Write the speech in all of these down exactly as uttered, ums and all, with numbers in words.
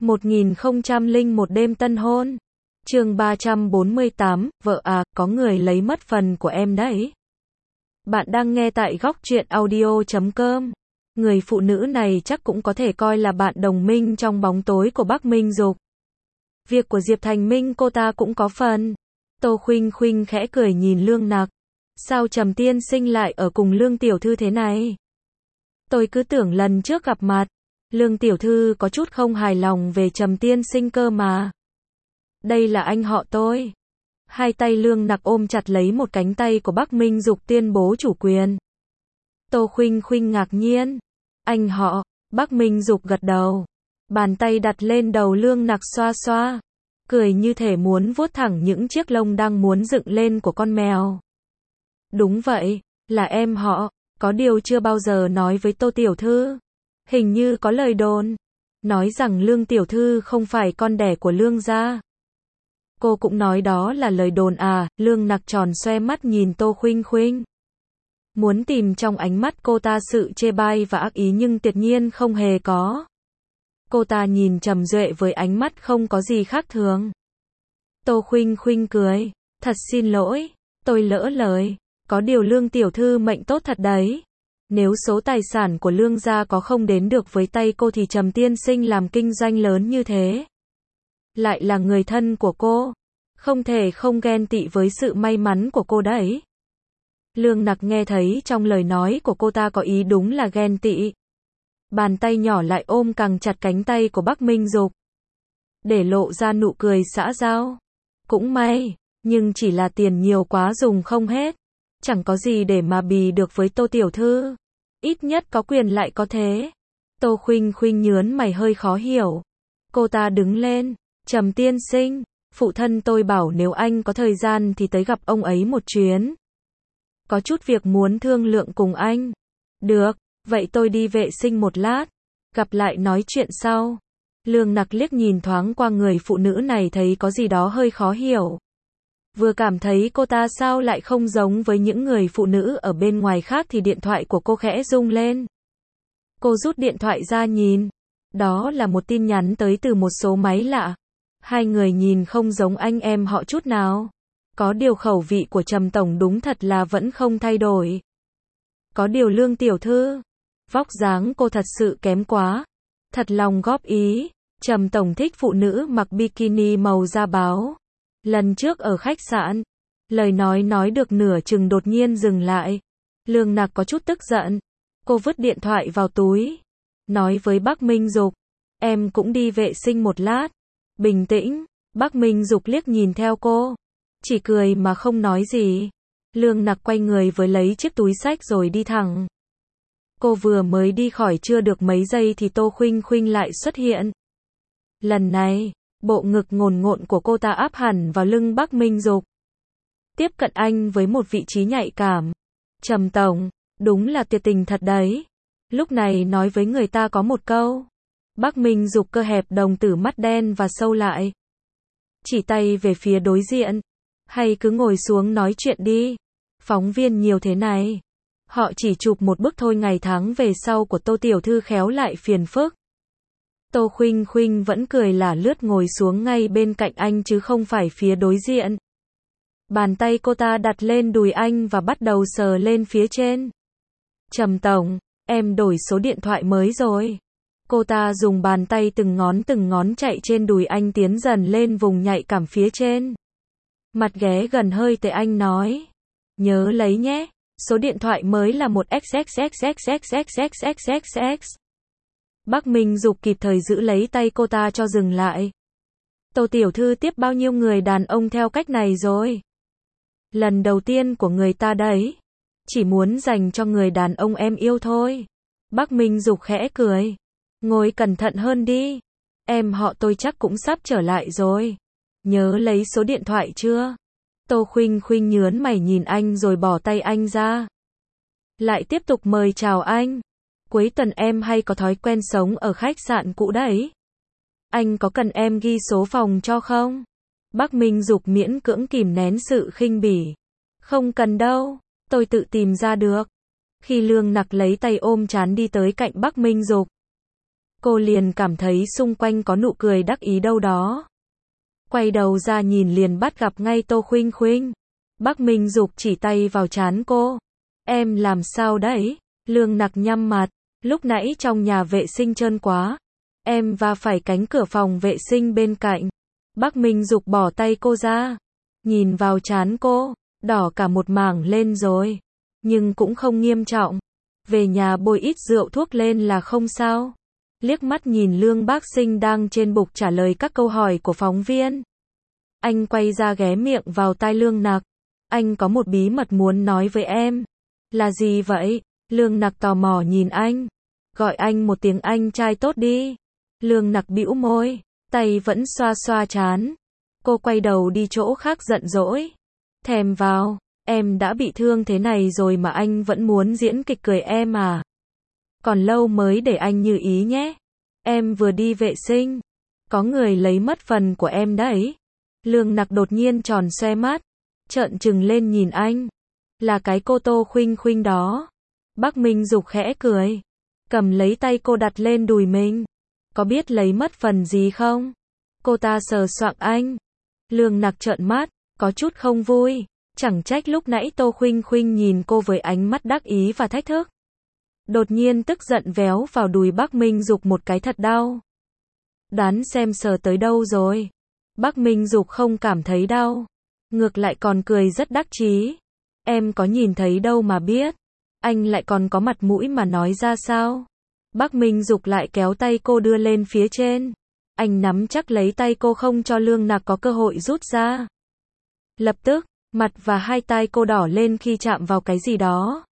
một nghìn không trăm lẻ một đêm tân hôn. Chương ba trăm bốn mươi tám, vợ à, có người lấy mất phần của em đấy. Bạn đang nghe tại góc truyện audio chấm com. Người phụ nữ này chắc cũng có thể coi là bạn đồng minh trong bóng tối của Bắc Minh Dục. Việc của Diệp Thành Minh cô ta cũng có phần. Tô Khuynh Khuynh khẽ cười nhìn Lương Nặc. Sao Trầm tiên sinh lại ở cùng Lương tiểu thư thế này? Tôi cứ tưởng lần trước gặp mặt, Lương tiểu thư có chút không hài lòng về Trầm tiên sinh cơ mà. Đây là anh họ tôi. Hai tay Lương Nặc ôm chặt lấy một cánh tay của Bắc Minh Dục tuyên bố chủ quyền. Tô Khuynh Khuynh ngạc nhiên. Anh họ, Bắc Minh Dục gật đầu. Bàn tay đặt lên đầu Lương Nặc xoa xoa. Cười như thể muốn vuốt thẳng những chiếc lông đang muốn dựng lên của con mèo. Đúng vậy, là em họ, có điều chưa bao giờ nói với Tô tiểu thư. Hình như có lời đồn nói rằng Lương tiểu thư không phải con đẻ của Lương gia. Cô cũng nói đó là lời đồn à? Lương Nặc tròn xoe mắt nhìn Tô Khuynh Khuynh. Muốn tìm trong ánh mắt cô ta sự chê bai và ác ý nhưng tuyệt nhiên không hề có. Cô ta nhìn Trầm Duệ với ánh mắt không có gì khác thường. Tô Khuynh Khuynh cười. Thật xin lỗi, tôi lỡ lời. Có điều Lương tiểu thư mệnh tốt thật đấy. Nếu số tài sản của Lương gia có không đến được với tay cô thì Trầm tiên sinh làm kinh doanh lớn như thế, lại là người thân của cô, không thể không ghen tị với sự may mắn của cô đấy. Lương Nặc nghe thấy trong lời nói của cô ta có ý đúng là ghen tị. Bàn tay nhỏ lại ôm càng chặt cánh tay của Bắc Minh Dục, để lộ ra nụ cười xã giao. Cũng may, nhưng chỉ là tiền nhiều quá dùng không hết. Chẳng có gì để mà bì được với Tô tiểu thư. Ít nhất có quyền lại có thế. Tô Khuynh Khuynh nhớn mày hơi khó hiểu. Cô ta đứng lên. Trầm tiên sinh, phụ thân tôi bảo nếu anh có thời gian thì tới gặp ông ấy một chuyến. Có chút việc muốn thương lượng cùng anh. Được, vậy tôi đi vệ sinh một lát. Gặp lại nói chuyện sau. Lương Nặc liếc nhìn thoáng qua người phụ nữ này thấy có gì đó hơi khó hiểu. Vừa cảm thấy cô ta sao lại không giống với những người phụ nữ ở bên ngoài khác thì điện thoại của cô khẽ rung lên. Cô rút điện thoại ra nhìn. Đó là một tin nhắn tới từ một số máy lạ. Hai người nhìn không giống anh em họ chút nào. Có điều khẩu vị của Trầm tổng đúng thật là vẫn không thay đổi. Có điều Lương tiểu thư, vóc dáng cô thật sự kém quá. Thật lòng góp ý, Trầm tổng thích phụ nữ mặc bikini màu da báo. Lần trước ở khách sạn, lời nói nói được nửa chừng đột nhiên dừng lại. Lương Nặc có chút tức giận. Cô vứt điện thoại vào túi. Nói với Bắc Minh Dục, em cũng đi vệ sinh một lát. Bình tĩnh. Bắc Minh Dục liếc nhìn theo cô, chỉ cười mà không nói gì. Lương Nặc quay người với lấy chiếc túi xách rồi đi thẳng. Cô vừa mới đi khỏi chưa được mấy giây thì Tô Khuynh Khuynh lại xuất hiện. Lần này, bộ ngực ngồn ngộn của cô ta áp hẳn vào lưng Bắc Minh Dục. Tiếp cận anh với một vị trí nhạy cảm. Trầm tổng, đúng là tuyệt tình thật đấy. Lúc này nói với người ta có một câu. Bắc Minh Dục cơ hẹp đồng tử mắt đen và sâu lại. Chỉ tay về phía đối diện. Hay cứ ngồi xuống nói chuyện đi. Phóng viên nhiều thế này. Họ chỉ chụp một bức thôi, ngày tháng về sau của Tô tiểu thư khéo lại phiền phức. Tô Khuynh Khuynh vẫn cười là lướt ngồi xuống ngay bên cạnh anh chứ không phải phía đối diện. Bàn tay cô ta đặt lên đùi anh và bắt đầu sờ lên phía trên. Trầm tổng, em đổi số điện thoại mới rồi. Cô ta dùng bàn tay từng ngón từng ngón chạy trên đùi anh tiến dần lên vùng nhạy cảm phía trên. Mặt ghé gần hơi tới anh nói. Nhớ lấy nhé, số điện thoại mới là một xxxxxxxxxxxx. Bắc Minh Dục kịp thời giữ lấy tay cô ta cho dừng lại. Tô tiểu thư tiếp bao nhiêu người đàn ông theo cách này rồi? Lần đầu tiên của người ta đấy. Chỉ muốn dành cho người đàn ông em yêu thôi. Bắc Minh Dục khẽ cười. Ngồi cẩn thận hơn đi. Em họ tôi chắc cũng sắp trở lại rồi. Nhớ lấy số điện thoại chưa? Tô Khuynh Khuynh nhớn mày nhìn anh rồi bỏ tay anh ra. Lại tiếp tục mời chào anh. Cuối tuần em hay có thói quen sống ở khách sạn cũ đấy. Anh có cần em ghi số phòng cho không? Bắc Minh Dục miễn cưỡng kìm nén sự khinh bỉ. Không cần đâu, tôi tự tìm ra được. Khi Lương Nặc lấy tay ôm trán đi tới cạnh Bắc Minh Dục, Cô liền cảm thấy xung quanh có nụ cười đắc ý đâu đó. Quay đầu ra nhìn liền bắt gặp ngay Tô Khuynh Khuynh. Bác Minh Dục chỉ tay vào trán cô. Em làm sao đấy? Lương Nặc nhăn mặt. Lúc nãy trong nhà vệ sinh trơn quá. Em va phải cánh cửa phòng vệ sinh bên cạnh. Bác Minh Dục bỏ tay cô ra. Nhìn vào trán cô. Đỏ cả một mảng lên rồi. Nhưng cũng không nghiêm trọng. Về nhà bôi ít rượu thuốc lên là không sao. Liếc mắt nhìn Lương Bác Sinh đang trên bục trả lời các câu hỏi của phóng viên. Anh quay ra ghé miệng vào tai Lương Nặc. Anh có một bí mật muốn nói với em. Là gì vậy? Lương Nặc tò mò nhìn anh. Gọi anh một tiếng anh trai tốt đi. Lương Nặc bĩu môi, tay vẫn xoa xoa trán. Cô quay đầu đi chỗ khác giận dỗi. Thèm vào, em đã bị thương thế này rồi mà anh vẫn muốn diễn kịch cười em à? Còn lâu mới để anh như ý nhé. Em vừa đi vệ sinh. Có người lấy mất phần của em đấy. Lương Nặc đột nhiên tròn xoe mắt. Trợn trừng lên nhìn anh. Là cái cô Tô Khuynh Khuynh đó. Bác Minh Dục khẽ cười. Cầm lấy tay cô đặt lên đùi mình. Có biết lấy mất phần gì không? Cô ta sờ soạng anh. Lương Nặc trợn mắt, có chút không vui. Chẳng trách lúc nãy Tô Khuynh Khuynh nhìn cô với ánh mắt đắc ý và thách thức. Đột nhiên tức giận véo vào đùi Bác Minh Dục một cái thật đau. Đoán xem sờ tới đâu rồi. Bác Minh Dục không cảm thấy đau. Ngược lại còn cười rất đắc chí. Em có nhìn thấy đâu mà biết. Anh lại còn có mặt mũi mà nói ra sao? Bác Minh Dục lại kéo tay cô đưa lên phía trên. Anh nắm chắc lấy tay cô không cho Lương Nặc có cơ hội rút ra. Lập tức, mặt và hai tay cô đỏ lên khi chạm vào cái gì đó.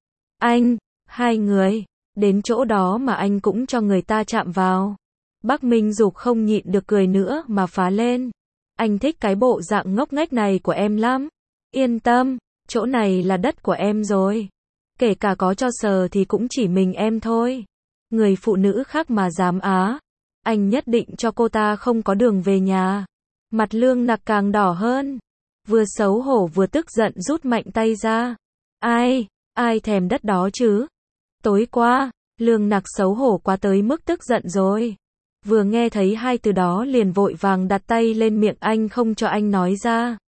Anh, hai người, đến chỗ đó mà anh cũng cho người ta chạm vào. Bác Minh Dục không nhịn được cười nữa mà phá lên. Anh thích cái bộ dạng ngốc nghếch này của em lắm. Yên tâm, chỗ này là đất của em rồi. Kể cả có cho sờ thì cũng chỉ mình em thôi. Người phụ nữ khác mà dám á. Anh nhất định cho cô ta không có đường về nhà. Mặt Lương Nặc càng đỏ hơn. Vừa xấu hổ vừa tức giận rút mạnh tay ra. Ai, ai thèm đất đó chứ? Tối qua, Lương Nặc xấu hổ quá tới mức tức giận rồi. Vừa nghe thấy hai từ đó liền vội vàng đặt tay lên miệng anh không cho anh nói ra.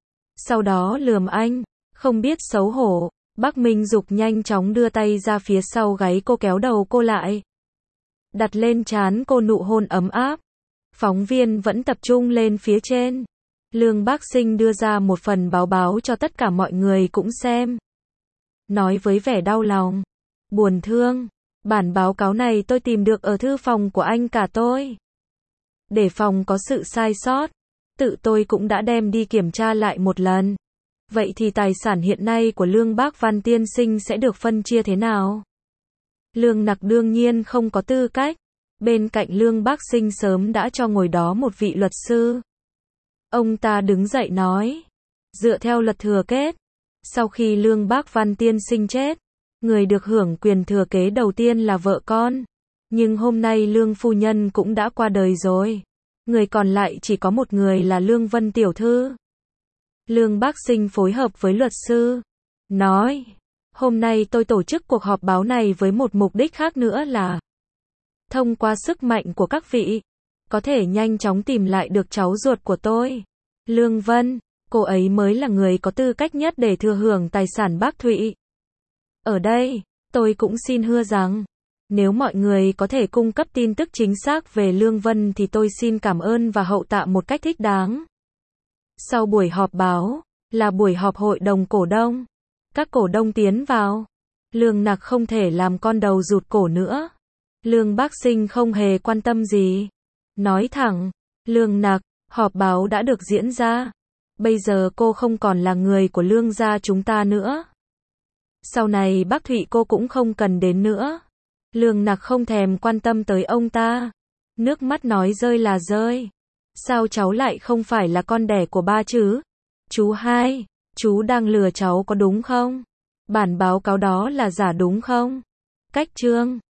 Sau đó lườm anh, không biết xấu hổ. Bác Minh Dục nhanh chóng đưa tay ra phía sau gáy cô kéo đầu cô lại. Đặt lên trán cô nụ hôn ấm áp. Phóng viên vẫn tập trung lên phía trên. Lương Bác Sinh đưa ra một phần báo báo cho tất cả mọi người cũng xem. Nói với vẻ đau lòng, buồn thương, bản báo cáo này tôi tìm được ở thư phòng của anh cả tôi. Để phòng có sự sai sót, tự tôi cũng đã đem đi kiểm tra lại một lần. Vậy thì tài sản hiện nay của Lương Bác Văn tiên sinh sẽ được phân chia thế nào? Lương Nặc đương nhiên không có tư cách. Bên cạnh Lương Bác Sinh sớm đã cho ngồi đó một vị luật sư. Ông ta đứng dậy nói, dựa theo luật thừa kết, sau khi Lương Bác Văn tiên sinh chết, người được hưởng quyền thừa kế đầu tiên là vợ con. Nhưng hôm nay Lương phu nhân cũng đã qua đời rồi. Người còn lại chỉ có một người là Lương Vân tiểu thư. Lương Bác Sinh phối hợp với luật sư, nói, hôm nay tôi tổ chức cuộc họp báo này với một mục đích khác nữa là thông qua sức mạnh của các vị, có thể nhanh chóng tìm lại được cháu ruột của tôi, Lương Vân, cô ấy mới là người có tư cách nhất để thừa hưởng tài sản Bác Thụy. Ở đây, tôi cũng xin hứa rằng, nếu mọi người có thể cung cấp tin tức chính xác về Lương Vân thì tôi xin cảm ơn và hậu tạ một cách thích đáng. Sau buổi họp báo, là buổi họp hội đồng cổ đông. Các cổ đông tiến vào. Lương Nặc không thể làm con đầu rụt cổ nữa. Lương Bác Sinh không hề quan tâm gì. Nói thẳng, Lương Nặc, họp báo đã được diễn ra. Bây giờ cô không còn là người của Lương gia chúng ta nữa. Sau này Bác Thụy cô cũng không cần đến nữa. Lương Nặc không thèm quan tâm tới ông ta. Nước mắt nói rơi là rơi. Sao cháu lại không phải là con đẻ của ba chứ? Chú hai, chú đang lừa cháu có đúng không? Bản báo cáo đó là giả đúng không? Cách chương